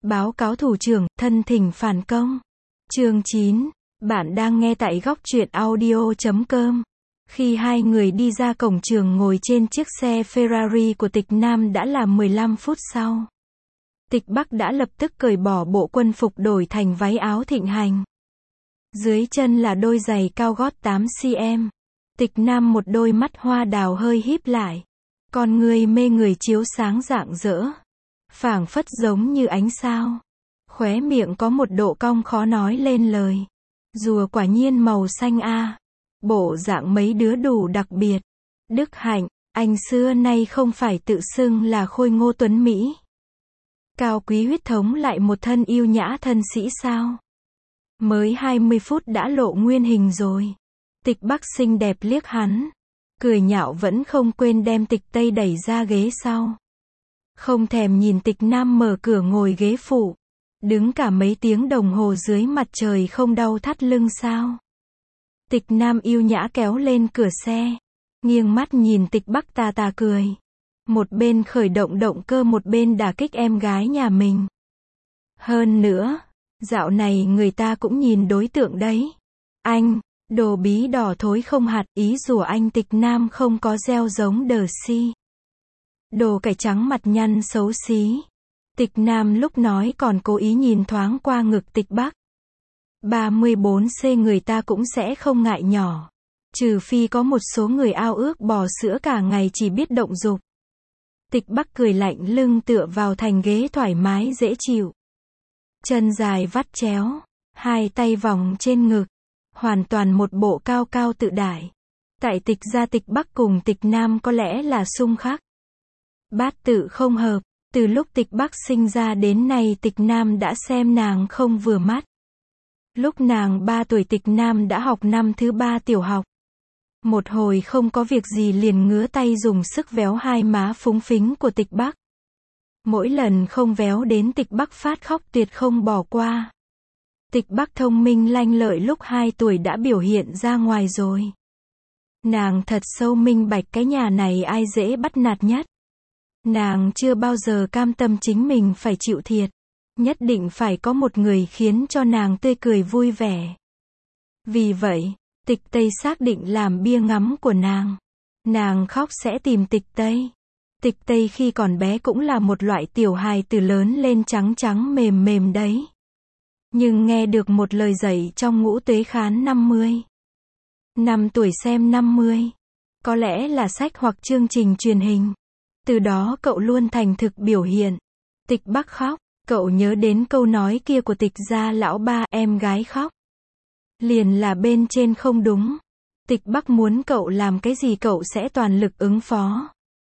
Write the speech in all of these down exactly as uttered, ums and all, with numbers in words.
Báo cáo thủ trưởng, thân thỉnh phản công. Chương chín. Bạn đang nghe tại góc truyện audio chấm com. Khi hai người đi ra cổng trường ngồi trên chiếc xe Ferrari của Tịch Nam đã là mười lăm phút sau. Tịch Bắc đã lập tức cởi bỏ bộ quân phục đổi thành váy áo thịnh hành. Dưới chân là đôi giày cao gót tám xăng-ti-mét. Tịch Nam một đôi mắt hoa đào hơi híp lại. Con người mê người chiếu sáng rạng rỡ. Phảng phất giống như ánh sao. Khóe miệng có một độ cong khó nói lên lời. Rùa quả nhiên màu xanh a. Bộ dạng mấy đứa đủ đặc biệt. Đức Hạnh, anh xưa nay không phải tự xưng là khôi ngô tuấn Mỹ. Cao quý huyết thống lại một thân yêu nhã thân sĩ sao? Mới hai mươi phút đã lộ nguyên hình rồi. Tịch Bắc xinh đẹp liếc hắn. Cười nhạo vẫn không quên đem Tịch Tây đẩy ra ghế sau. Không thèm nhìn Tịch Nam mở cửa ngồi ghế phụ. Đứng cả mấy tiếng đồng hồ dưới mặt trời không đau thắt lưng sao? Tịch Nam yêu nhã kéo lên cửa xe. Nghiêng mắt nhìn Tịch Bắc tà tà cười. Một bên khởi động động cơ một bên đả kích em gái nhà mình. Hơn nữa, dạo này người ta cũng nhìn đối tượng đấy. Anh, đồ bí đỏ thối không hạt, ý rủa anh Tịch Nam không có gieo giống đờ si. Đồ cải trắng mặt nhăn xấu xí. Tịch Nam lúc nói còn cố ý nhìn thoáng qua ngực Tịch Bắc. ba mươi bốn xăng-ti-mét người ta cũng sẽ không ngại nhỏ. Trừ phi có một số người ao ước bò sữa cả ngày chỉ biết động dục. Tịch Bắc cười lạnh lưng tựa vào thành ghế thoải mái dễ chịu. Chân dài vắt chéo. Hai tay vòng trên ngực. Hoàn toàn một bộ cao cao tự đại. Tại Tịch gia Tịch Bắc cùng Tịch Nam có lẽ là xung khắc. Bát tự không hợp. Từ lúc Tịch Bắc sinh ra đến nay Tịch Nam đã xem nàng không vừa mắt. Lúc nàng ba tuổi Tịch Nam đã học năm thứ ba tiểu học. Một hồi không có việc gì liền ngứa tay dùng sức véo hai má phúng phính của Tịch Bắc. Mỗi lần không véo đến Tịch Bắc phát khóc tuyệt không bỏ qua. Tịch Bắc thông minh lanh lợi lúc hai tuổi đã biểu hiện ra ngoài rồi. Nàng thật sâu minh bạch cái nhà này ai dễ bắt nạt nhất. Nàng chưa bao giờ cam tâm chính mình phải chịu thiệt. Nhất định phải có một người khiến cho nàng tươi cười vui vẻ. Vì vậy, Tịch Tây xác định làm bia ngắm của nàng. Nàng khóc sẽ tìm Tịch Tây. Tịch Tây khi còn bé cũng là một loại tiểu hài tử lớn lên trắng trắng mềm mềm đấy. Nhưng nghe được một lời dạy trong ngũ tuế khán năm mươi. Năm tuổi xem năm mươi. Có lẽ là sách hoặc chương trình truyền hình. Từ đó cậu luôn thành thực biểu hiện. Tịch Bắc khóc. Cậu nhớ đến câu nói kia của Tịch gia lão ba, em gái khóc. Liền là bên trên không đúng. Tịch Bắc muốn cậu làm cái gì cậu sẽ toàn lực ứng phó.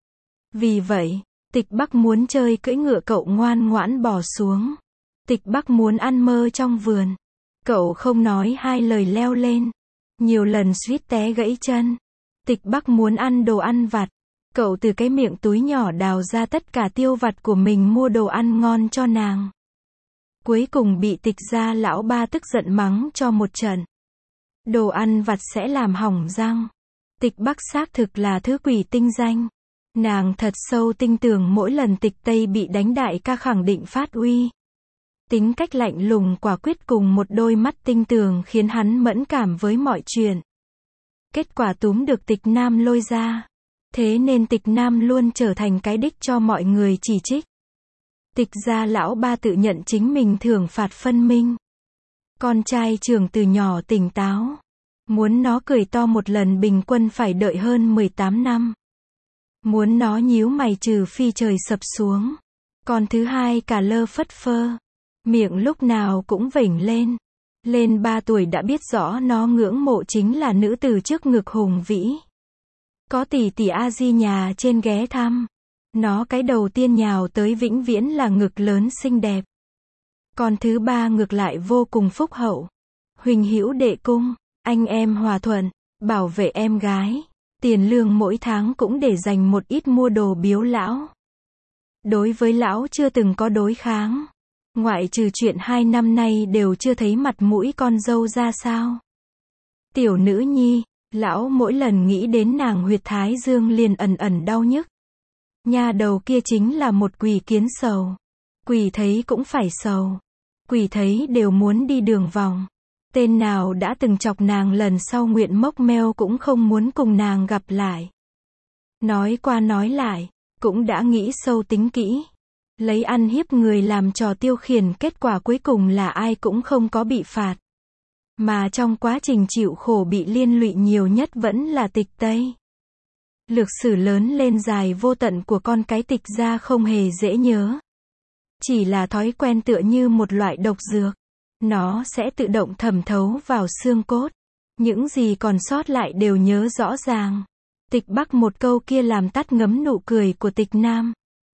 Vì vậy, Tịch Bắc muốn chơi cưỡi ngựa cậu ngoan ngoãn bỏ xuống. Tịch Bắc muốn ăn mơ trong vườn. Cậu không nói hai lời leo lên. Nhiều lần suýt té gãy chân. Tịch Bắc muốn ăn đồ ăn vặt. Cậu từ cái miệng túi nhỏ đào ra tất cả tiêu vặt của mình mua đồ ăn ngon cho nàng. Cuối cùng bị Tịch gia lão ba tức giận mắng cho một trận. Đồ ăn vặt sẽ làm hỏng răng. Tịch Bắc xác thực là thứ quỷ tinh danh. Nàng thật sâu tin tưởng mỗi lần Tịch Tây bị đánh đại ca khẳng định phát uy. Tính cách lạnh lùng quả quyết cùng một đôi mắt tinh tường khiến hắn mẫn cảm với mọi chuyện. Kết quả túm được Tịch Nam lôi ra. Thế nên Tịch Nam luôn trở thành cái đích cho mọi người chỉ trích. Tịch gia lão ba tự nhận chính mình thưởng phạt phân minh. Con trai trưởng từ nhỏ tỉnh táo. Muốn nó cười to một lần bình quân phải đợi hơn mười tám năm. Muốn nó nhíu mày trừ phi trời sập xuống. Con thứ hai cả lơ phất phơ. Miệng lúc nào cũng vểnh lên. Lên ba tuổi đã biết rõ nó ngưỡng mộ chính là nữ từ trước ngực hùng vĩ. Có tỷ tỷ A Di nhà trên ghé thăm. Nó cái đầu tiên nhào tới vĩnh viễn là ngực lớn xinh đẹp. Còn thứ ba ngược lại vô cùng phúc hậu. Huỳnh hữu đệ cung, anh em hòa thuận, bảo vệ em gái. Tiền lương mỗi tháng cũng để dành một ít mua đồ biếu lão. Đối với lão chưa từng có đối kháng. Ngoại trừ chuyện hai năm nay đều chưa thấy mặt mũi con dâu ra sao. Tiểu nữ nhi. Lão mỗi lần nghĩ đến nàng huyệt thái dương liền ẩn ẩn đau nhức. Nha đầu kia chính là một quỷ kiến sầu. Quỷ thấy cũng phải sầu. Quỷ thấy đều muốn đi đường vòng. Tên nào đã từng chọc nàng lần sau nguyện mốc meo cũng không muốn cùng nàng gặp lại. Nói qua nói lại, cũng đã nghĩ sâu tính kỹ. Lấy ăn hiếp người làm trò tiêu khiển, kết quả cuối cùng là ai cũng không có bị phạt. Mà trong quá trình chịu khổ bị liên lụy nhiều nhất vẫn là Tịch Tây. Lược sử lớn lên dài vô tận của con cái Tịch gia không hề dễ nhớ. Chỉ là thói quen tựa như một loại độc dược. Nó sẽ tự động thẩm thấu vào xương cốt. Những gì còn sót lại đều nhớ rõ ràng. Tịch Bắc một câu kia làm tắt ngấm nụ cười của Tịch Nam.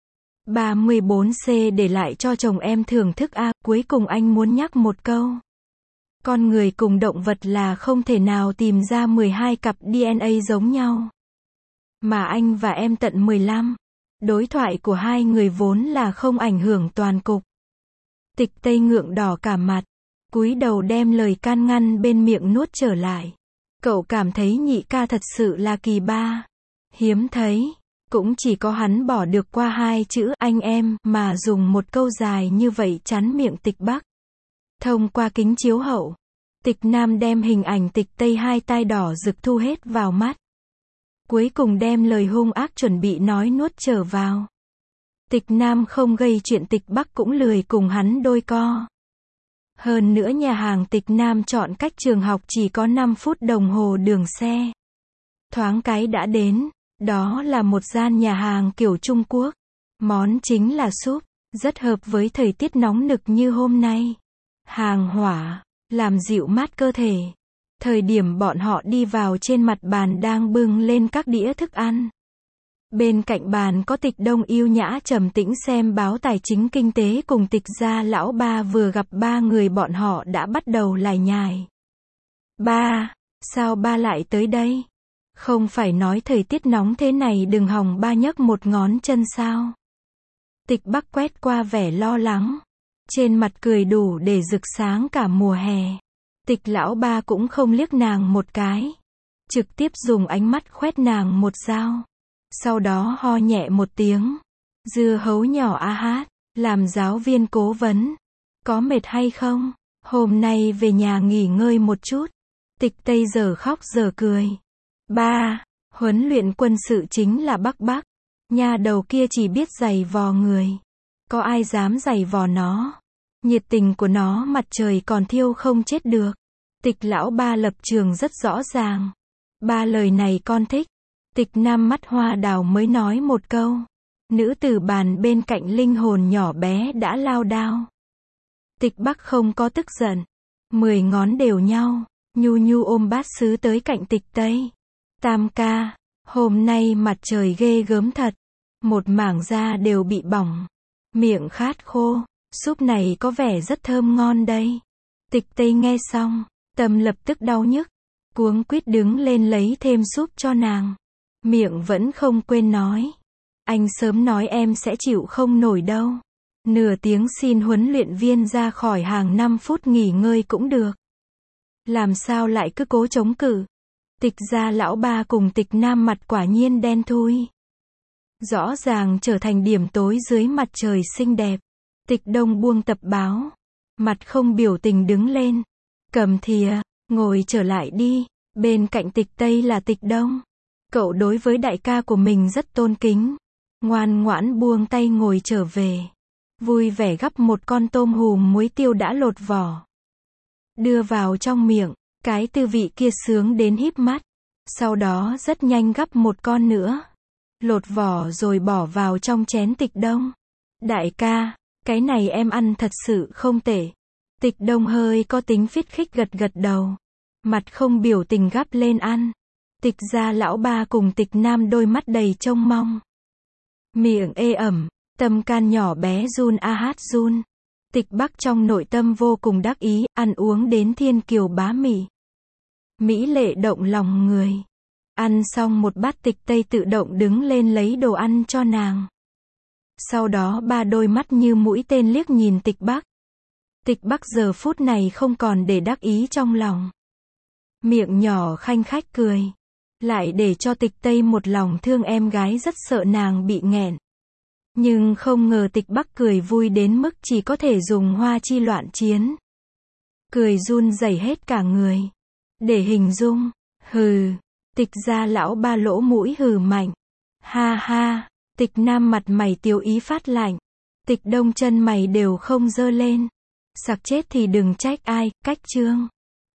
ba mươi bốn C để lại cho chồng em thưởng thức a, cuối cùng anh muốn nhắc một câu. Con người cùng động vật là không thể nào tìm ra mười hai cặp đê en a giống nhau. Mà anh và em tận mười lăm. Đối thoại của hai người vốn là không ảnh hưởng toàn cục. Tịch Tây ngượng đỏ cả mặt, cúi đầu đem lời can ngăn bên miệng nuốt trở lại. Cậu cảm thấy nhị ca thật sự là kỳ ba. Hiếm thấy. Cũng chỉ có hắn bỏ được qua hai chữ anh em mà dùng một câu dài như vậy chắn miệng Tịch Bắc. Thông qua kính chiếu hậu, Tịch Nam đem hình ảnh Tịch Tây hai tai đỏ rực thu hết vào mắt. Cuối cùng đem lời hung ác chuẩn bị nói nuốt trở vào. Tịch Nam không gây chuyện, Tịch Bắc cũng lười cùng hắn đôi co. Hơn nữa nhà hàng Tịch Nam chọn cách trường học chỉ có năm phút đồng hồ đường xe. Thoáng cái đã đến. Đó là một gian nhà hàng kiểu Trung Quốc. Món chính là súp, rất hợp với thời tiết nóng nực như hôm nay. Hàng hỏa, làm dịu mát cơ thể. Thời điểm bọn họ đi vào, trên mặt bàn đang bưng lên các đĩa thức ăn. Bên cạnh bàn có Tịch Đông yêu nhã trầm tĩnh xem báo tài chính kinh tế, cùng Tịch gia lão ba vừa gặp ba người bọn họ đã bắt đầu lải nhải. Ba, sao ba lại tới đây? Không phải nói thời tiết nóng thế này đừng hòng ba nhấc một ngón chân sao? Tịch Bắc quét qua vẻ lo lắng. Trên mặt cười đủ để rực sáng cả mùa hè. Tịch lão ba cũng không liếc nàng một cái. Trực tiếp dùng ánh mắt khoét nàng một dao. Sau đó ho nhẹ một tiếng. Dưa hấu nhỏ a hát, làm giáo viên cố vấn. Có mệt hay không? Hôm nay về nhà nghỉ ngơi một chút. Tịch Tây giờ khóc giờ cười. Ba, huấn luyện quân sự chính là Bắc Bắc. Nhà đầu kia chỉ biết giày vò người. Có ai dám giày vò nó? Nhiệt tình của nó mặt trời còn thiêu không chết được. Tịch lão ba lập trường rất rõ ràng. Ba lời này con thích. Tịch Nam mắt hoa đào mới nói một câu. Nữ tử bàn bên cạnh linh hồn nhỏ bé đã lao đao. Tịch Bắc không có tức giận. Mười ngón đều nhau. Nhu nhu ôm bát sứ tới cạnh Tịch Tây. Tam ca, hôm nay mặt trời ghê gớm thật. Một mảng da đều bị bỏng. Miệng khát khô. Súp này có vẻ rất thơm ngon đây. Tịch Tây nghe xong, tâm lập tức đau nhức. Cuống quýt đứng lên lấy thêm súp cho nàng. Miệng vẫn không quên nói. Anh sớm nói em sẽ chịu không nổi đâu. Nửa tiếng xin huấn luyện viên ra khỏi hàng, năm phút nghỉ ngơi cũng được. Làm sao lại cứ cố chống cự? Tịch gia lão ba cùng Tịch Nam mặt quả nhiên đen thui. Rõ ràng trở thành điểm tối dưới mặt trời xinh đẹp. Tịch Đông buông tập báo. Mặt không biểu tình đứng lên. Cầm thìa, ngồi trở lại đi. Bên cạnh Tịch Tây là Tịch Đông. Cậu đối với đại ca của mình rất tôn kính. Ngoan ngoãn buông tay ngồi trở về. Vui vẻ gắp một con tôm hùm muối tiêu đã lột vỏ. Đưa vào trong miệng. Cái tư vị kia sướng đến híp mắt. Sau đó rất nhanh gắp một con nữa. Lột vỏ rồi bỏ vào trong chén Tịch Đông. Đại ca, cái này em ăn thật sự không tệ. Tịch Đông hơi có tính phích khích gật gật đầu. Mặt không biểu tình gắp lên ăn. Tịch gia lão ba cùng Tịch Nam đôi mắt đầy trông mong. Miệng ê ẩm, tâm can nhỏ bé run a hát run. Tịch Bắc trong nội tâm vô cùng đắc ý, ăn uống đến thiên kiều bá mị. Mỹ lệ động lòng người. Ăn xong một bát, Tịch Tây tự động đứng lên lấy đồ ăn cho nàng. Sau đó ba đôi mắt như mũi tên liếc nhìn Tịch Bắc. Tịch Bắc giờ phút này không còn để đắc ý trong lòng. Miệng nhỏ khanh khách cười. Lại để cho Tịch Tây một lòng thương em gái, rất sợ nàng bị nghẹn. Nhưng không ngờ Tịch Bắc cười vui đến mức chỉ có thể dùng hoa chi loạn chiến. Cười run rẩy hết cả người. Để hình dung, hừ, Tịch gia lão ba lỗ mũi hừ mạnh. Ha ha, Tịch Nam mặt mày tiêu ý phát lạnh. Tịch Đông chân mày đều không giơ lên. Sặc chết thì đừng trách ai, cách chương.